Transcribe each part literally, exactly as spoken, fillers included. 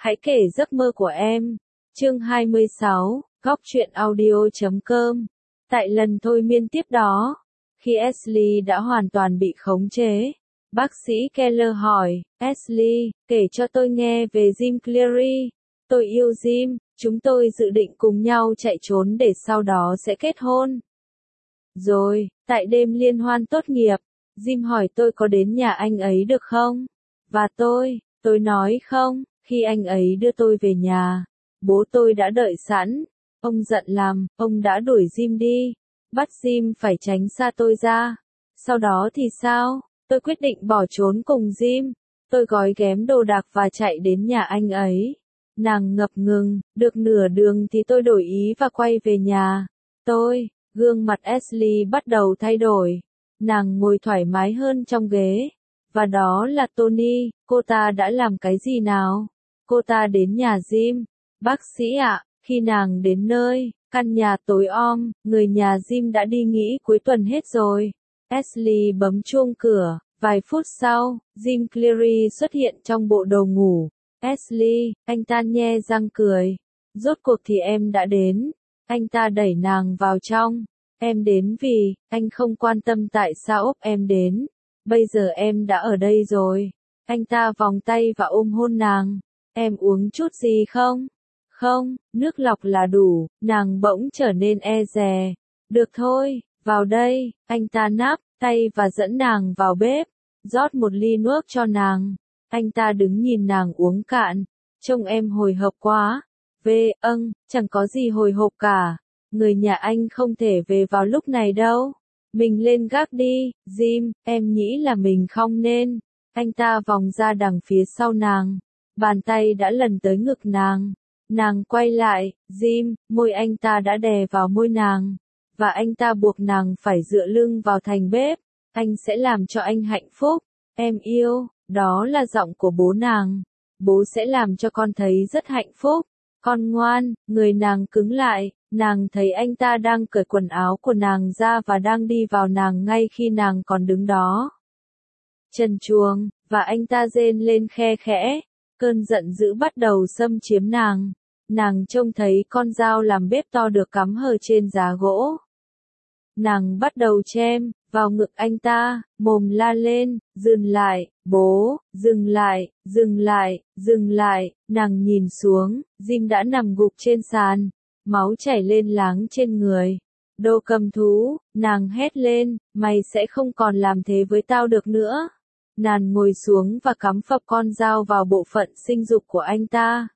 Hãy kể giấc mơ của em. Chương hai mươi sáu, góc truyện audio chấm com. Tại lần thôi miên tiếp đó, khi Ashley đã hoàn toàn bị khống chế, bác sĩ Keller hỏi, Ashley, kể cho tôi nghe về Jim Cleary. Tôi yêu Jim, chúng tôi dự định cùng nhau chạy trốn để sau đó sẽ kết hôn. Rồi, tại đêm liên hoan tốt nghiệp, Jim hỏi tôi có đến nhà anh ấy được không? Và tôi, tôi nói không, khi anh ấy đưa tôi về nhà, bố tôi đã đợi sẵn. Ông giận lắm, ông đã đuổi Jim đi, bắt Jim phải tránh xa tôi ra. Sau đó thì sao? Tôi quyết định bỏ trốn cùng Jim. Tôi gói ghém đồ đạc và chạy đến nhà anh ấy. Nàng ngập ngừng, được nửa đường thì tôi đổi ý và quay về nhà. Tôi, gương mặt Ashley bắt đầu thay đổi. Nàng ngồi thoải mái hơn trong ghế. Và đó là Tony, cô ta đã làm cái gì nào? Cô ta đến nhà Jim. Bác sĩ ạ, khi nàng đến nơi, căn nhà tối om, người nhà Jim đã đi nghỉ cuối tuần hết rồi. Ashley bấm chuông cửa. Vài phút sau, Jim Cleary xuất hiện trong bộ đồ ngủ. Ashley, anh ta nhe răng cười. Rốt cuộc thì em đã đến. Anh ta đẩy nàng vào trong. Em đến vì, anh không quan tâm tại sao ốp em đến. Bây giờ em đã ở đây rồi. Anh ta vòng tay và ôm hôn nàng. Em uống chút gì không? Không, nước lọc là đủ. Nàng bỗng trở nên e dè. Được thôi, vào đây. Anh ta nắm tay và dẫn nàng vào bếp. Rót một ly nước cho nàng. Anh ta đứng nhìn nàng uống cạn. Trông em hồi hộp quá. Về, âng, chẳng có gì hồi hộp cả. Người nhà anh không thể về vào lúc này đâu. Mình lên gác đi, Jim, em nghĩ là mình không nên. Anh ta vòng ra đằng phía sau nàng. Bàn tay đã lần tới ngực nàng. Nàng quay lại, Jim, môi anh ta đã đè vào môi nàng. Và anh ta buộc nàng phải dựa lưng vào thành bếp. Anh sẽ làm cho anh hạnh phúc. Em yêu, đó là giọng của bố nàng. Bố sẽ làm cho con thấy rất hạnh phúc. Con ngoan, người nàng cứng lại. Nàng thấy anh ta đang cởi quần áo của nàng ra và đang đi vào nàng ngay khi nàng còn đứng đó. Trần truồng, và anh ta rên lên khe khẽ. Cơn giận dữ bắt đầu xâm chiếm nàng. Nàng trông thấy con dao làm bếp to được cắm hờ trên giá gỗ. Nàng bắt đầu chém vào ngực anh ta, mồm la lên, dừng lại, bố, dừng lại, dừng lại, dừng lại. Nàng nhìn xuống, Jim đã nằm gục trên sàn. Máu chảy lên láng trên người. Đồ cầm thú, nàng hét lên, mày sẽ không còn làm thế với tao được nữa. Nàng ngồi xuống và cắm phập con dao vào bộ phận sinh dục của anh ta.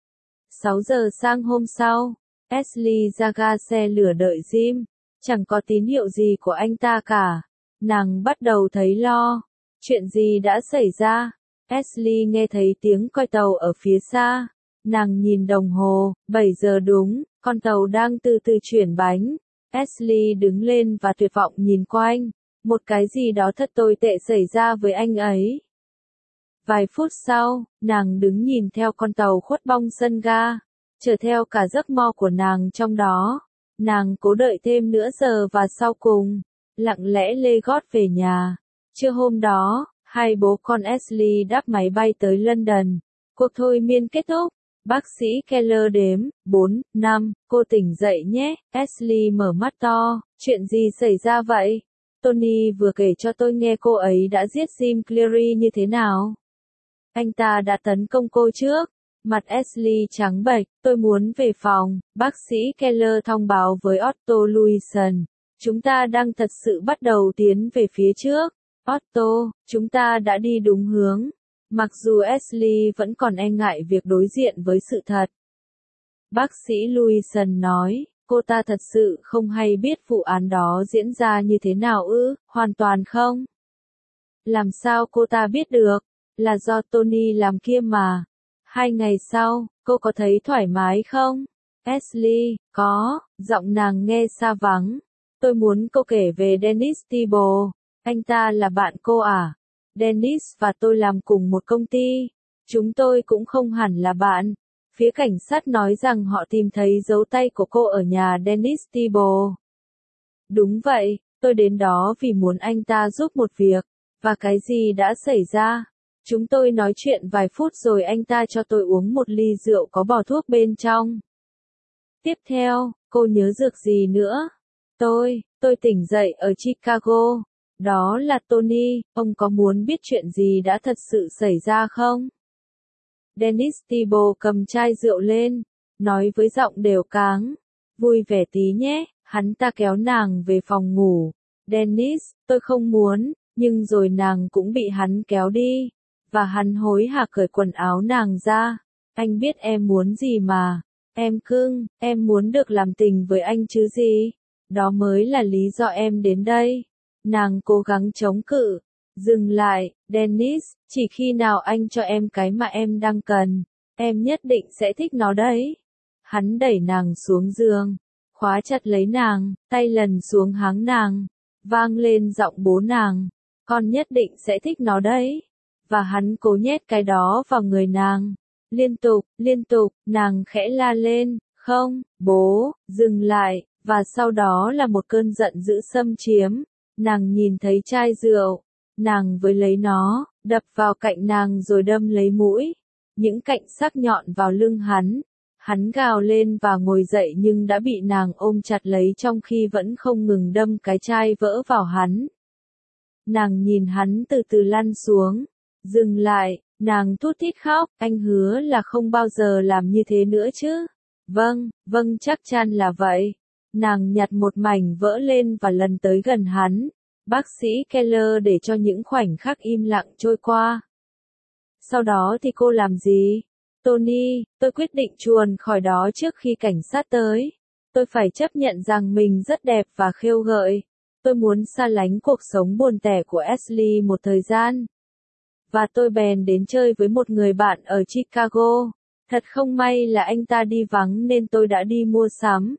sáu giờ sáng hôm sau, Ashley ra ga xe lửa đợi Jim. Chẳng có tín hiệu gì của anh ta cả. Nàng bắt đầu thấy lo. Chuyện gì đã xảy ra? Ashley nghe thấy tiếng còi tàu ở phía xa. Nàng nhìn đồng hồ, bảy giờ đúng, con tàu đang từ từ chuyển bánh. Ashley đứng lên và tuyệt vọng nhìn quanh. Một cái gì đó thật tồi tệ xảy ra với anh ấy. Vài phút sau, nàng đứng nhìn theo con tàu khuất bong sân ga, chở theo cả giấc mơ của nàng trong đó. Nàng cố đợi thêm nửa giờ và sau cùng, lặng lẽ lê gót về nhà. Trưa hôm đó, hai bố con Ashley đáp máy bay tới London. Cuộc thôi miên kết thúc. Bác sĩ Keller đếm, bốn, năm, cô tỉnh dậy nhé. Ashley mở mắt to, chuyện gì xảy ra vậy? Tony vừa kể cho tôi nghe cô ấy đã giết Jim Cleary như thế nào. Anh ta đã tấn công cô trước. Mặt Ashley trắng bệch, tôi muốn về phòng, bác sĩ Keller thông báo với Otto Louison. Chúng ta đang thật sự bắt đầu tiến về phía trước. Otto, chúng ta đã đi đúng hướng. Mặc dù Ashley vẫn còn e ngại việc đối diện với sự thật. Bác sĩ Louison nói, cô ta thật sự không hay biết vụ án đó diễn ra như thế nào ư, hoàn toàn không. Làm sao cô ta biết được? Là do Tony làm kia mà. Hai ngày sau, cô có thấy thoải mái không? Ashley, có, giọng nàng nghe xa vắng. Tôi muốn cô kể về Dennis Tibble. Anh ta là bạn cô à? Dennis và tôi làm cùng một công ty. Chúng tôi cũng không hẳn là bạn. Phía cảnh sát nói rằng họ tìm thấy dấu tay của cô ở nhà Dennis Tibble. Đúng vậy, tôi đến đó vì muốn anh ta giúp một việc. Và cái gì đã xảy ra? Chúng tôi nói chuyện vài phút rồi anh ta cho tôi uống một ly rượu có bỏ thuốc bên trong. Tiếp theo, cô nhớ dược gì nữa? Tôi, tôi tỉnh dậy ở Chicago. Đó là Tony, ông có muốn biết chuyện gì đã thật sự xảy ra không? Dennis Thibault cầm chai rượu lên, nói với giọng đều cáng. Vui vẻ tí nhé, hắn ta kéo nàng về phòng ngủ. Dennis, tôi không muốn, nhưng rồi nàng cũng bị hắn kéo đi. Và hắn hối hả cởi quần áo nàng ra. Anh biết em muốn gì mà. Em cưng, em muốn được làm tình với anh chứ gì? Đó mới là lý do em đến đây. Nàng cố gắng chống cự. Dừng lại, Dennis, chỉ khi nào anh cho em cái mà em đang cần, em nhất định sẽ thích nó đấy. Hắn đẩy nàng xuống giường, khóa chặt lấy nàng, tay lần xuống háng nàng, vang lên giọng bố nàng, con nhất định sẽ thích nó đấy. Và hắn cố nhét cái đó vào người nàng. Liên tục, liên tục, nàng khẽ la lên, không, bố, dừng lại, và sau đó là một cơn giận dữ xâm chiếm. Nàng nhìn thấy chai rượu, nàng với lấy nó, đập vào cạnh nàng rồi đâm lấy mũi. Những cạnh sắc nhọn vào lưng hắn. Hắn gào lên và ngồi dậy nhưng đã bị nàng ôm chặt lấy trong khi vẫn không ngừng đâm cái chai vỡ vào hắn. Nàng nhìn hắn từ từ lăn xuống. Dừng lại, nàng thút thít khóc, anh hứa là không bao giờ làm như thế nữa chứ. Vâng, vâng chắc chắn là vậy. Nàng nhặt một mảnh vỡ lên và lần tới gần hắn. Bác sĩ Keller để cho những khoảnh khắc im lặng trôi qua. Sau đó thì cô làm gì? Tony, tôi quyết định chuồn khỏi đó trước khi cảnh sát tới. Tôi phải chấp nhận rằng mình rất đẹp và khêu gợi. Tôi muốn xa lánh cuộc sống buồn tẻ của Ashley một thời gian. Và tôi bèn đến chơi với một người bạn ở Chicago. Thật không may là anh ta đi vắng nên tôi đã đi mua sắm.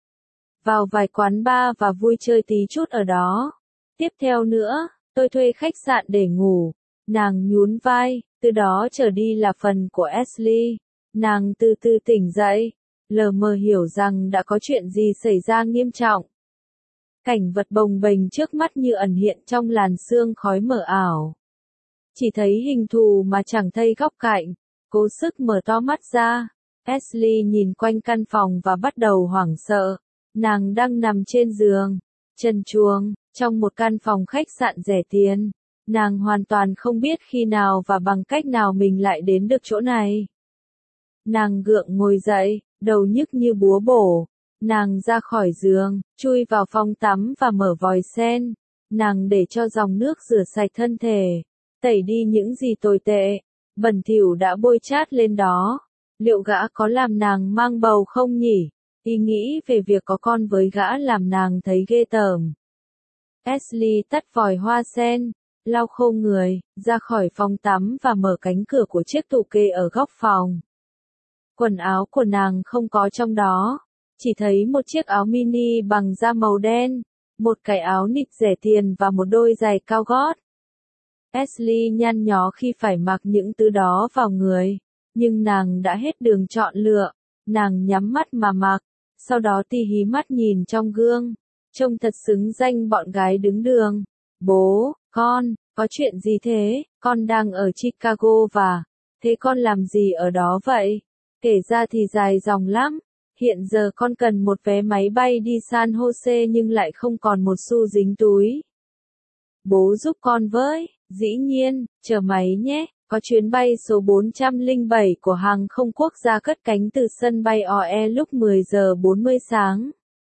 Vào vài quán bar và vui chơi tí chút ở đó. Tiếp theo nữa, tôi thuê khách sạn để ngủ. Nàng nhún vai, từ đó trở đi là phần của Ashley. Nàng từ từ tỉnh dậy, lờ mờ hiểu rằng đã có chuyện gì xảy ra nghiêm trọng. Cảnh vật bồng bềnh trước mắt như ẩn hiện trong làn sương khói mờ ảo. Chỉ thấy hình thù mà chẳng thấy góc cạnh, cố sức mở to mắt ra. Ashley nhìn quanh căn phòng và bắt đầu hoảng sợ. Nàng đang nằm trên giường, trần truồng, trong một căn phòng khách sạn rẻ tiền. Nàng hoàn toàn không biết khi nào và bằng cách nào mình lại đến được chỗ này. Nàng gượng ngồi dậy, đầu nhức như búa bổ. Nàng ra khỏi giường, chui vào phòng tắm và mở vòi sen. Nàng để cho dòng nước rửa sạch thân thể, tẩy đi những gì tồi tệ, bẩn thỉu đã bôi chát lên đó. Liệu gã có làm nàng mang bầu không nhỉ? Ý nghĩ về việc có con với gã làm nàng thấy ghê tởm. Ashley tắt vòi hoa sen, lau khô người, ra khỏi phòng tắm và mở cánh cửa của chiếc tủ kê ở góc phòng. Quần áo của nàng không có trong đó, chỉ thấy một chiếc áo mini bằng da màu đen, một cái áo nịt rẻ tiền và một đôi giày cao gót. Ashley nhăn nhó khi phải mặc những thứ đó vào người, nhưng nàng đã hết đường chọn lựa. Nàng nhắm mắt mà mặc, sau đó tì hí mắt nhìn trong gương, trông thật xứng danh bọn gái đứng đường. Bố, con, có chuyện gì thế? Con đang ở Chicago và, thế con làm gì ở đó vậy? Kể ra thì dài dòng lắm. Hiện giờ con cần một vé máy bay đi San Jose nhưng lại không còn một xu dính túi. Bố giúp con với, dĩ nhiên, chờ máy nhé. Có chuyến bay số bốn trăm lẻ bảy của hàng không quốc gia cất cánh từ sân bay o e lúc mười giờ bốn mươi sáng.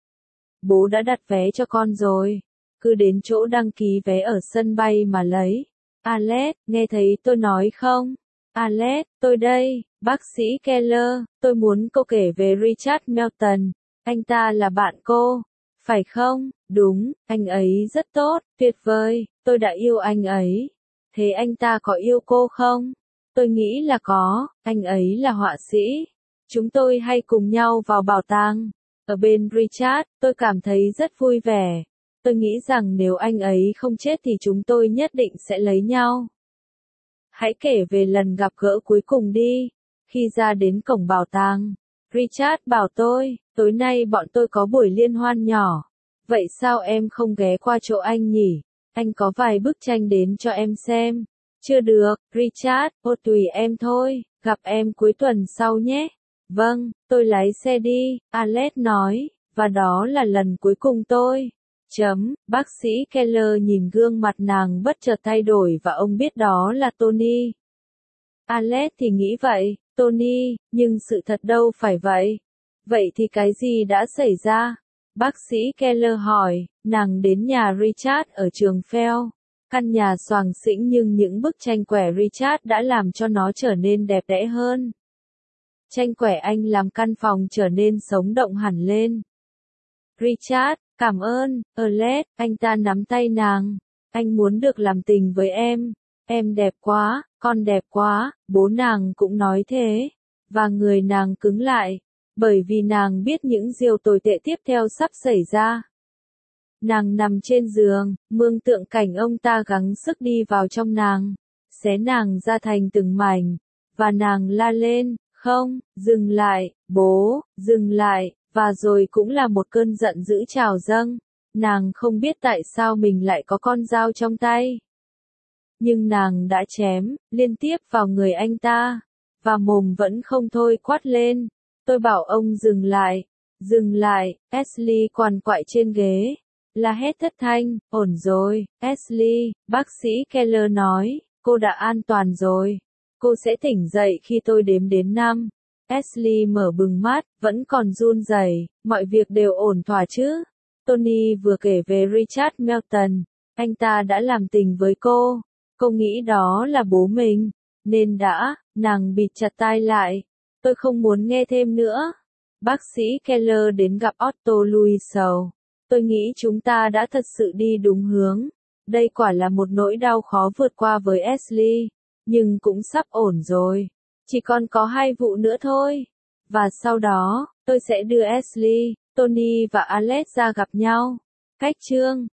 Bố đã đặt vé cho con rồi. Cứ đến chỗ đăng ký vé ở sân bay mà lấy. Alex, nghe thấy tôi nói không? Alex, tôi đây, bác sĩ Keller, tôi muốn cô kể về Richard Melton. Anh ta là bạn cô, phải không? Đúng, anh ấy rất tốt, tuyệt vời, tôi đã yêu anh ấy. Thế anh ta có yêu cô không? Tôi nghĩ là có, anh ấy là họa sĩ. Chúng tôi hay cùng nhau vào bảo tàng. Ở bên Richard, tôi cảm thấy rất vui vẻ. Tôi nghĩ rằng nếu anh ấy không chết thì chúng tôi nhất định sẽ lấy nhau. Hãy kể về lần gặp gỡ cuối cùng đi. Khi ra đến cổng bảo tàng, Richard bảo tôi, tối nay bọn tôi có buổi liên hoan nhỏ. Vậy sao em không ghé qua chỗ anh nhỉ? Anh có vài bức tranh đến cho em xem. Chưa được, Richard, ô tùy em thôi, gặp em cuối tuần sau nhé. Vâng, tôi lái xe đi, Alex nói, và đó là lần cuối cùng tôi. Chấm, bác sĩ Keller nhìn gương mặt nàng bất chợt thay đổi và ông biết đó là Tony. Alex thì nghĩ vậy, Tony, nhưng sự thật đâu phải vậy. Vậy thì cái gì đã xảy ra? Bác sĩ Keller hỏi, nàng đến nhà Richard ở trường Fell. Căn nhà xoàng xĩnh nhưng những bức tranh quẻ Richard đã làm cho nó trở nên đẹp đẽ hơn. Tranh quẻ anh làm căn phòng trở nên sống động hẳn lên. Richard, cảm ơn, Alex, anh ta nắm tay nàng. Anh muốn được làm tình với em. Em đẹp quá, con đẹp quá, bố nàng cũng nói thế. Và người nàng cứng lại, bởi vì nàng biết những điều tồi tệ tiếp theo sắp xảy ra. Nàng nằm trên giường, mường tượng cảnh ông ta gắng sức đi vào trong nàng, xé nàng ra thành từng mảnh, và nàng la lên, không, dừng lại, bố, dừng lại, và rồi cũng là một cơn giận dữ trào dâng. Nàng không biết tại sao mình lại có con dao trong tay. Nhưng nàng đã chém, liên tiếp vào người anh ta, và mồm vẫn không thôi quát lên. Tôi bảo ông dừng lại, dừng lại, Ashley quằn quại trên ghế. La hét thất thanh, ổn rồi, Ashley, bác sĩ Keller nói, cô đã an toàn rồi. Cô sẽ tỉnh dậy khi tôi đếm đến năm. Ashley mở bừng mắt, vẫn còn run rẩy, mọi việc đều ổn thỏa chứ. Tony vừa kể về Richard Melton, anh ta đã làm tình với cô. Cô nghĩ đó là bố mình, nên đã, nàng bịt chặt tai lại. Tôi không muốn nghe thêm nữa. Bác sĩ Keller đến gặp Otto Louisel. Tôi nghĩ chúng ta đã thật sự đi đúng hướng. Đây quả là một nỗi đau khó vượt qua với Ashley, nhưng cũng sắp ổn rồi. Chỉ còn có hai vụ nữa thôi. Và sau đó, tôi sẽ đưa Ashley, Tony và Alex ra gặp nhau. Cách chương